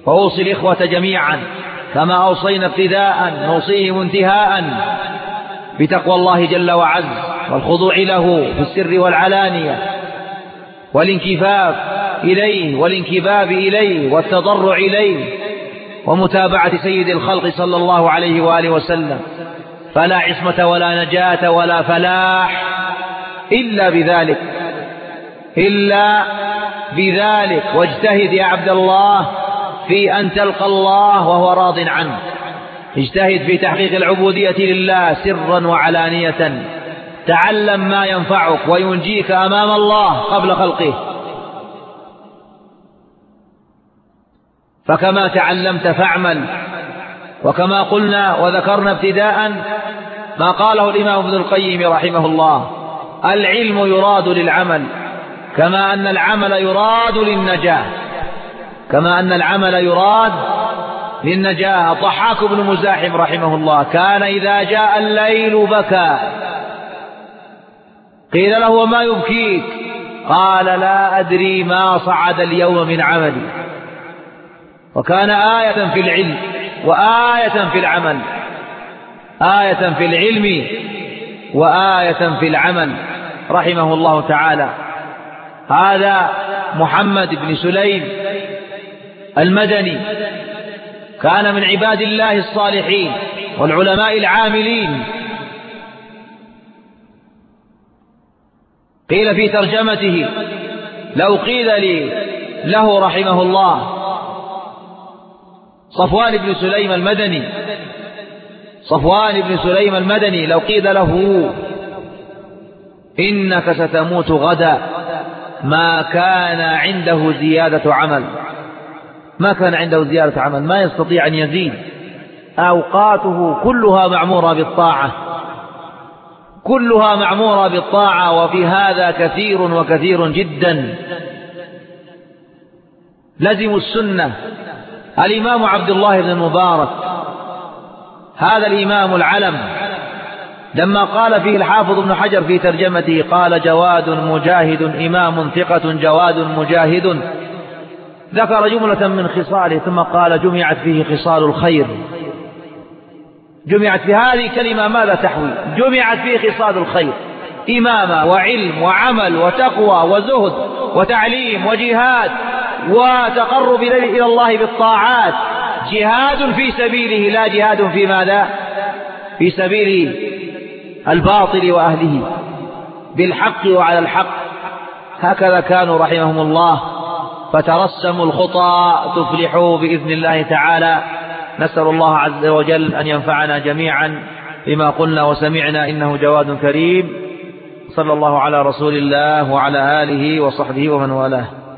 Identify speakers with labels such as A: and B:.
A: وأوصي الإخوة جميعا كما أوصينا ابتداء نوصيهم انتهاء بتقوى الله جل وعز والخضوع له في السر والعلانية والانكفاف إليه والانكباب إليه والتضرع إليه ومتابعة سيد الخلق صلى الله عليه وآله وسلم، فلا عصمة ولا نجاة ولا فلاح إلا بذلك. واجتهد يا عبد الله في أن تلقى الله وهو راض عنه، اجتهد في تحقيق العبودية لله سرا وعلانية، تعلم ما ينفعك وينجيك أمام الله قبل خلقه، فكما تعلمت فاعمل. وكما قلنا وذكرنا ابتداء ما قاله الإمام ابن القيم رحمه الله: العلم يراد للعمل كما أن العمل يراد للنجاة. ضحاك بن مزاحم رحمه الله كان إذا جاء الليل بكى، قيل له: وما يبكيك؟ قال: لا أدري ما صعد اليوم من عملي. وكان آية في العلم وآية في العمل، آية في العلم وآية في العمل رحمه الله تعالى. هذا محمد بن سليم المدني كان من عباد الله الصالحين والعلماء العاملين. قيل في ترجمته: لو قيل له رحمه الله صفوان بن سليم المدني لو قيل له: إنك ستموت غدا، ما كان عنده زيادة عمل، ما يستطيع أن يزيد، أوقاته كلها معمورة بالطاعة، وفي هذا كثير جدا لزموا السنة. الإمام عبد الله بن المبارك هذا الإمام العلم لما قال فيه الحافظ ابن حجر في ترجمته قال: جواد مجاهد، إمام ثقة جواد مجاهد، ذكر جملة من خصاله ثم قال: جمعت فيه خصال الخير. جمعت في هذه كلمة ماذا تحوي؟ جمعت فيه خصال الخير: إمامة وعلم وعمل وتقوى وزهد وتعليم وجهاد وتقرب إلى الله بالطاعات، جهاد في سبيله لا جهاد في ماذا؟ في سبيل الباطل وأهله، بالحق وعلى الحق. هكذا كانوا رحمهم الله، فترسموا الخطى تفلحوا بإذن الله تعالى. نسأل الله عز وجل أن ينفعنا جميعا بما قلنا وسمعنا، إنه جواد كريم. صلى الله على رسول الله وعلى آله وصحبه ومن والاه.